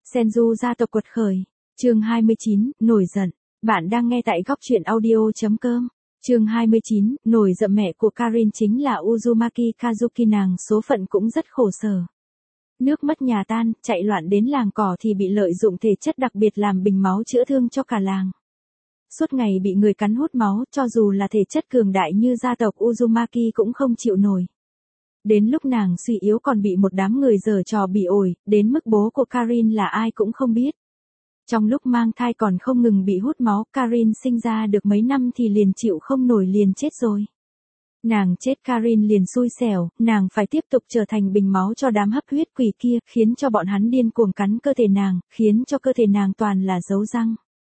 Senju gia tộc quật khởi. Chương 29, nổi giận. Bạn đang nghe tại góc truyện audio.com. Chương 29, nổi giận. Mẹ của Karin chính là Uzumaki Kazuki, nàng số phận cũng rất khổ sở. Nước mất nhà tan, chạy loạn đến làng cỏ thì bị lợi dụng thể chất đặc biệt làm bình máu chữa thương cho cả làng. Suốt ngày bị người cắn hút máu, cho dù là thể chất cường đại như gia tộc Uzumaki cũng không chịu nổi. Đến lúc nàng suy yếu còn bị một đám người giở trò bỉ ổi, đến mức bố của Karin là ai cũng không biết. Trong lúc mang thai còn không ngừng bị hút máu, Karin sinh ra được mấy năm thì liền chịu không nổi liền chết rồi. Nàng chết Karin liền xui xẻo, nàng phải tiếp tục trở thành bình máu cho đám hấp huyết quỷ kia, khiến cho bọn hắn điên cuồng cắn cơ thể nàng, khiến cho cơ thể nàng toàn là dấu răng.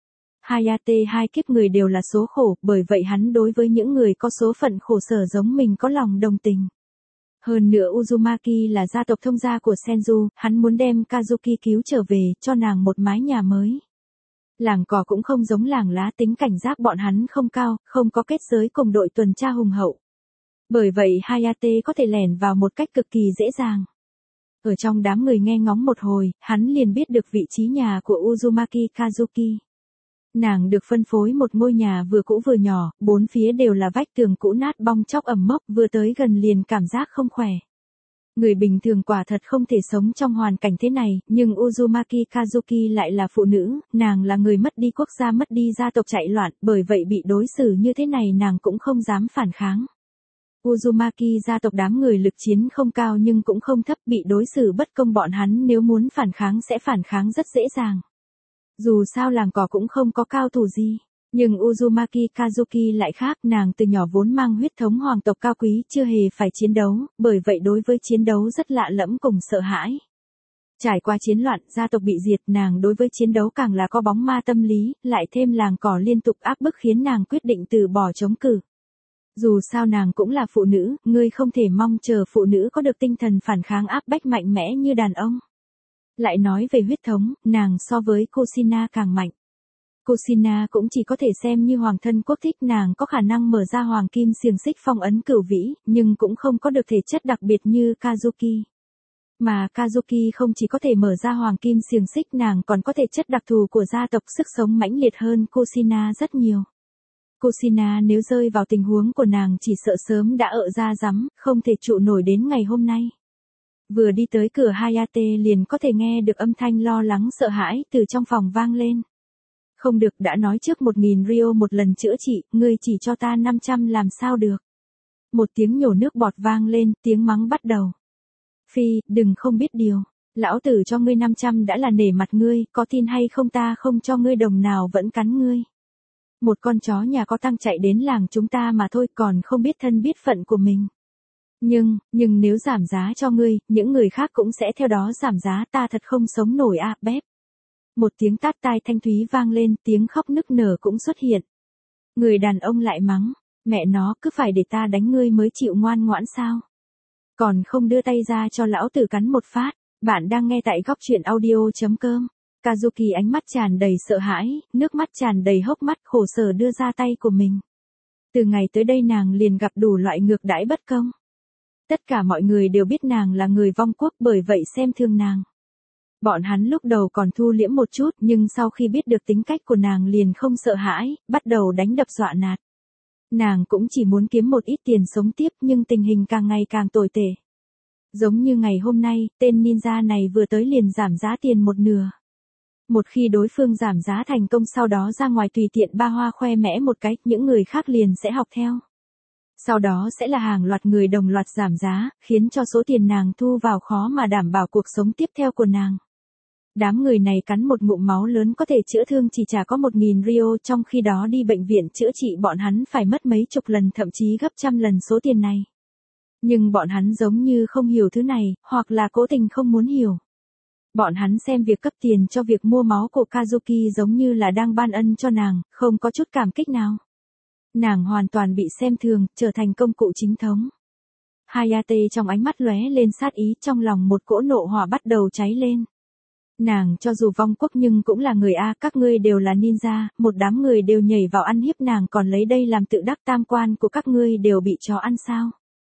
Hayate hai kiếp người đều là số khổ, bởi vậy hắn đối với những người có số phận khổ sở giống mình có lòng đồng tình. Hơn nữa Uzumaki là gia tộc thông gia của Senju, hắn muốn đem Kazuki cứu trở về, cho nàng một mái nhà mới. Làng cỏ cũng không giống làng lá, tính cảnh giác bọn hắn không cao, không có kết giới cùng đội tuần tra hùng hậu. Bởi vậy Hayate có thể lẻn vào một cách cực kỳ dễ dàng. Ở trong đám người nghe ngóng một hồi, hắn liền biết được vị trí nhà của Uzumaki Kazuki. Nàng được phân phối một ngôi nhà vừa cũ vừa nhỏ, bốn phía đều là vách tường cũ nát bong tróc ẩm mốc, vừa tới gần liền cảm giác không khỏe. Người bình thường quả thật không thể sống trong hoàn cảnh thế này, nhưng Uzumaki Kazuki lại là phụ nữ, nàng là người mất đi quốc gia, mất đi gia tộc chạy loạn, bởi vậy bị đối xử như thế này nàng cũng không dám phản kháng. Uzumaki gia tộc đám người lực chiến không cao nhưng cũng không thấp, bị đối xử bất công bọn hắn nếu muốn phản kháng sẽ phản kháng rất dễ dàng. Dù sao làng cỏ cũng không có cao thủ gì, nhưng Uzumaki Kazuki lại khác, nàng từ nhỏ vốn mang huyết thống hoàng tộc cao quý, chưa hề phải chiến đấu, bởi vậy đối với chiến đấu rất lạ lẫm cùng sợ hãi. Trải qua chiến loạn, gia tộc bị diệt, nàng đối với chiến đấu càng là có bóng ma tâm lý, lại thêm làng cỏ liên tục áp bức khiến nàng quyết định từ bỏ chống cự. Dù sao nàng cũng là phụ nữ, ngươi không thể mong chờ phụ nữ có được tinh thần phản kháng áp bách mạnh mẽ như đàn ông. Lại nói về huyết thống, nàng so với Kushina càng mạnh. Kushina cũng chỉ có thể xem như hoàng thân quốc thích, nàng có khả năng mở ra hoàng kim xiềng xích phong ấn cửu vĩ, nhưng cũng không có được thể chất đặc biệt như Kazuki. Mà Kazuki không chỉ có thể mở ra hoàng kim xiềng xích, nàng còn có thể chất đặc thù của gia tộc, sức sống mãnh liệt hơn Kushina rất nhiều. Kushina nếu rơi vào tình huống của nàng chỉ sợ sớm đã ợ ra rắm, không thể trụ nổi đến ngày hôm nay. Vừa đi tới cửa Hayate liền có thể nghe được âm thanh lo lắng sợ hãi từ trong phòng vang lên. Không được, đã nói trước 1000 Rio một lần chữa trị, ngươi chỉ cho ta 500 làm sao được. Một tiếng nhổ nước bọt vang lên, tiếng mắng bắt đầu. Phi, đừng không biết điều. Lão tử cho ngươi 500 đã là nể mặt ngươi, có tin hay không ta không cho ngươi đồng nào vẫn cắn ngươi. Một con chó nhà có tăng chạy đến làng chúng ta mà thôi, còn không biết thân biết phận của mình. Nhưng nếu giảm giá cho ngươi, những người khác cũng sẽ theo đó giảm giá, ta thật không sống nổi à, bép. Một tiếng tát tai thanh thúy vang lên, tiếng khóc nức nở cũng xuất hiện. Người đàn ông lại mắng, mẹ nó, cứ phải để ta đánh ngươi mới chịu ngoan ngoãn sao? Còn không đưa tay ra cho lão tử cắn một phát. Bạn đang nghe tại góc truyện audio.com. Kazuki ánh mắt tràn đầy sợ hãi, nước mắt tràn đầy hốc mắt, khổ sở đưa ra tay của mình. Từ ngày tới đây nàng liền gặp đủ loại ngược đãi bất công. Tất cả mọi người đều biết nàng là người vong quốc, bởi vậy xem thường nàng. Bọn hắn lúc đầu còn thu liễm một chút, nhưng sau khi biết được tính cách của nàng liền không sợ hãi, bắt đầu đánh đập dọa nạt. Nàng cũng chỉ muốn kiếm một ít tiền sống tiếp, nhưng tình hình càng ngày càng tồi tệ. Giống như ngày hôm nay, tên ninja này vừa tới liền giảm giá tiền một nửa. Một khi đối phương giảm giá thành công, sau đó ra ngoài tùy tiện ba hoa khoe mẽ một cái, những người khác liền sẽ học theo. Sau đó sẽ là hàng loạt người đồng loạt giảm giá, khiến cho số tiền nàng thu vào khó mà đảm bảo cuộc sống tiếp theo của nàng. Đám người này cắn một ngụm máu lớn có thể chữa thương chỉ trả có 1000 Rio, trong khi đó đi bệnh viện chữa trị bọn hắn phải mất mấy chục lần thậm chí gấp trăm lần số tiền này. Nhưng bọn hắn giống như không hiểu thứ này, hoặc là cố tình không muốn hiểu. Bọn hắn xem việc cấp tiền cho việc mua máu của Kazuki giống như là đang ban ân cho nàng, không có chút cảm kích nào. Nàng hoàn toàn bị xem thường, trở thành công cụ chính thống. Hayate trong ánh mắt lóe lên sát ý, trong lòng một cỗ nộ hỏa bắt đầu cháy lên. Nàng cho dù vong quốc nhưng cũng là người A, các ngươi đều là ninja, một đám người đều nhảy vào ăn hiếp nàng còn lấy đây làm tự đắc, tam quan của các ngươi đều bị chó ăn sao.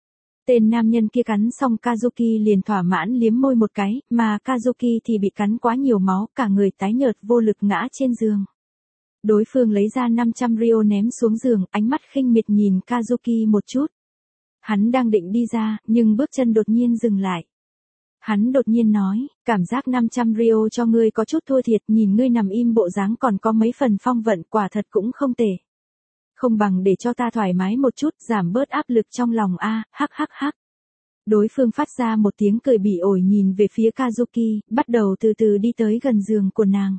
Tên nam nhân kia cắn xong Kazuki liền thỏa mãn liếm môi một cái, mà Kazuki thì bị cắn quá nhiều máu, cả người tái nhợt vô lực ngã trên giường. Đối phương lấy ra 500 ryo ném xuống giường, ánh mắt khinh miệt nhìn Kazuki một chút. Hắn đang định đi ra, nhưng bước chân đột nhiên dừng lại. Hắn đột nhiên nói, cảm giác 500 ryo cho ngươi có chút thua thiệt, nhìn ngươi nằm im bộ dáng còn có mấy phần phong vận, quả thật cũng không tệ. Không bằng để cho ta thoải mái một chút, giảm bớt áp lực trong lòng a, hắc hắc hắc. Đối phương phát ra một tiếng cười bỉ ổi nhìn về phía Kazuki, bắt đầu từ từ đi tới gần giường của nàng.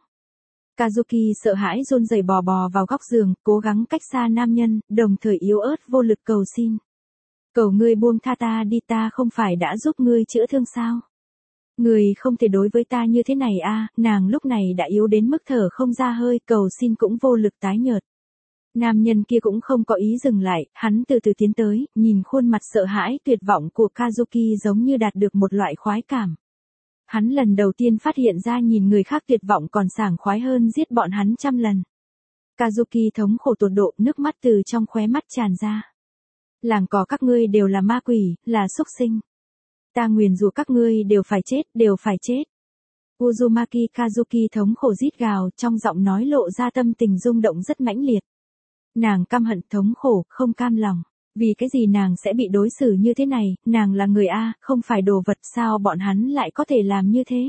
Kazuki sợ hãi run rẩy bò vào góc giường, cố gắng cách xa nam nhân, đồng thời yếu ớt vô lực cầu xin. Cầu ngươi buông tha ta đi, ta không phải đã giúp ngươi chữa thương sao? Ngươi không thể đối với ta như thế này a, nàng lúc này đã yếu đến mức thở không ra hơi, cầu xin cũng vô lực tái nhợt. Nam nhân kia cũng không có ý dừng lại, hắn từ từ tiến tới, nhìn khuôn mặt sợ hãi tuyệt vọng của Kazuki giống như đạt được một loại khoái cảm. Hắn lần đầu tiên phát hiện ra nhìn người khác tuyệt vọng còn sảng khoái hơn giết bọn hắn 100 lần. Kazuki thống khổ tột độ, nước mắt từ trong khóe mắt tràn ra. Làng cỏ các ngươi đều là ma quỷ, là súc sinh. Ta nguyền rủa các ngươi đều phải chết, đều phải chết. Uzumaki Kazuki thống khổ rít gào, trong giọng nói lộ ra tâm tình rung động rất mãnh liệt. Nàng căm hận, thống khổ, không cam lòng. Vì cái gì nàng sẽ bị đối xử như thế này, nàng là người A, không phải đồ vật, sao bọn hắn lại có thể làm như thế?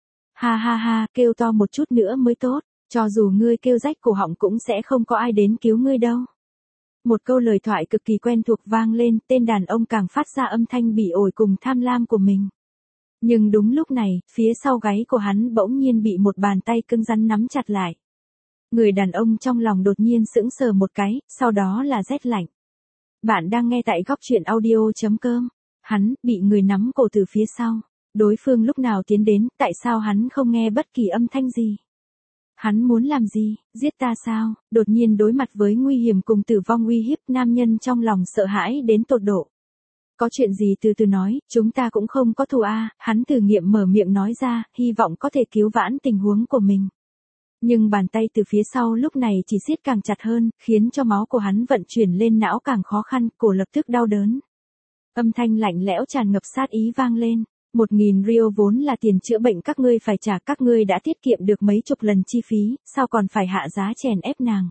Ha ha ha, kêu to một chút nữa mới tốt, cho dù ngươi kêu rách cổ họng cũng sẽ không có ai đến cứu ngươi đâu. Một câu lời thoại cực kỳ quen thuộc vang lên, tên đàn ông càng phát ra âm thanh bỉ ổi cùng tham lam của mình. Nhưng đúng lúc này, phía sau gáy của hắn bỗng nhiên bị một bàn tay cứng rắn nắm chặt lại. Người đàn ông trong lòng đột nhiên sững sờ một cái, sau đó là rét lạnh. Bạn đang nghe tại góc truyện audio.com. Hắn, bị người nắm cổ từ phía sau. Đối phương lúc nào tiến đến, tại sao hắn không nghe bất kỳ âm thanh gì? Hắn muốn làm gì, giết ta sao? Đột nhiên đối mặt với nguy hiểm cùng tử vong uy hiếp, nam nhân trong lòng sợ hãi đến tột độ. Có chuyện gì từ từ nói, chúng ta cũng không có thù a, hắn thử nghiệm mở miệng nói ra, hy vọng có thể cứu vãn tình huống của mình. Nhưng bàn tay từ phía sau lúc này chỉ siết càng chặt hơn, khiến cho máu của hắn vận chuyển lên não càng khó khăn, cổ lập tức đau đớn. Âm thanh lạnh lẽo tràn ngập sát ý vang lên. 1.000 ryo vốn là tiền chữa bệnh các ngươi phải trả, các ngươi đã tiết kiệm được mấy chục lần chi phí, sao còn phải hạ giá chèn ép nàng?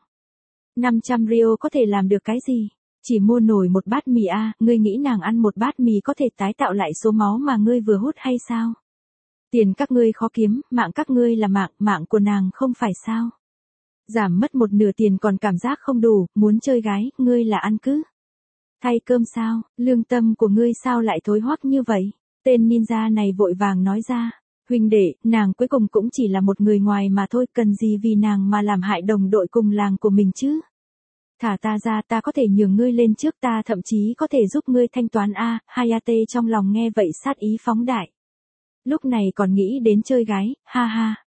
500 ryo có thể làm được cái gì? Chỉ mua nổi một bát mì a, ngươi nghĩ nàng ăn một bát mì có thể tái tạo lại số máu mà ngươi vừa hút hay sao? Tiền các ngươi khó kiếm, mạng các ngươi là mạng của nàng không phải sao? Giảm mất một nửa tiền còn cảm giác không đủ, muốn chơi gái, ngươi là ăn cứ. Thay cơm sao, lương tâm của ngươi sao lại thối hoắc như vậy? Tên ninja này vội vàng nói ra, huynh đệ, nàng cuối cùng cũng chỉ là một người ngoài mà thôi, cần gì vì nàng mà làm hại đồng đội cùng làng của mình chứ? Thả ta ra, ta có thể nhường ngươi lên trước, ta thậm chí có thể giúp ngươi thanh toán a. Hayate trong lòng nghe vậy sát ý phóng đại. Lúc này còn nghĩ đến chơi gái, ha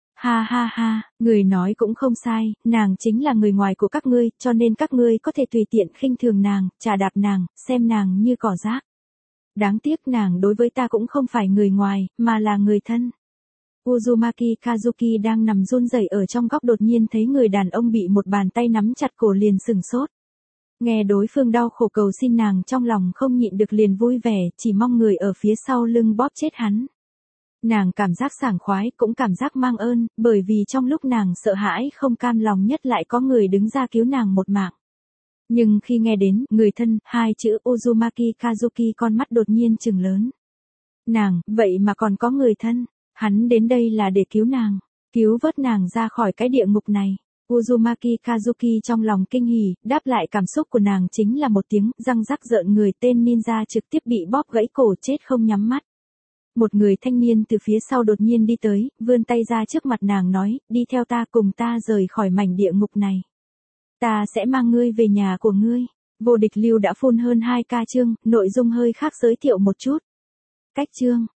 ha, người nói cũng không sai, nàng chính là người ngoài của các ngươi, cho nên các ngươi có thể tùy tiện khinh thường nàng, chà đạp nàng, xem nàng như cỏ rác. Đáng tiếc nàng đối với ta cũng không phải người ngoài, mà là người thân. Uzumaki Kazuki đang nằm run rẩy ở trong góc đột nhiên thấy người đàn ông bị một bàn tay nắm chặt cổ liền sừng sốt. Nghe đối phương đau khổ cầu xin nàng trong lòng không nhịn được liền vui vẻ, chỉ mong người ở phía sau lưng bóp chết hắn. Nàng cảm giác sảng khoái, cũng cảm giác mang ơn, bởi vì trong lúc nàng sợ hãi không cam lòng nhất lại có người đứng ra cứu nàng một mạng. Nhưng khi nghe đến, người thân, hai chữ Uzumaki Kazuki con mắt đột nhiên trừng lớn. Nàng, vậy mà còn có người thân, hắn đến đây là để cứu nàng, cứu vớt nàng ra khỏi cái địa ngục này. Uzumaki Kazuki trong lòng kinh hỉ, đáp lại cảm xúc của nàng chính là một tiếng, răng rắc rợn người, tên ninja trực tiếp bị bóp gãy cổ chết không nhắm mắt. Một người thanh niên từ phía sau đột nhiên đi tới, vươn tay ra trước mặt nàng nói, đi theo ta cùng ta rời khỏi mảnh địa ngục này. Ta sẽ mang ngươi về nhà của ngươi. Vô địch lưu đã phun hơn 2k chương, nội dung hơi khác giới thiệu một chút. Cách chương.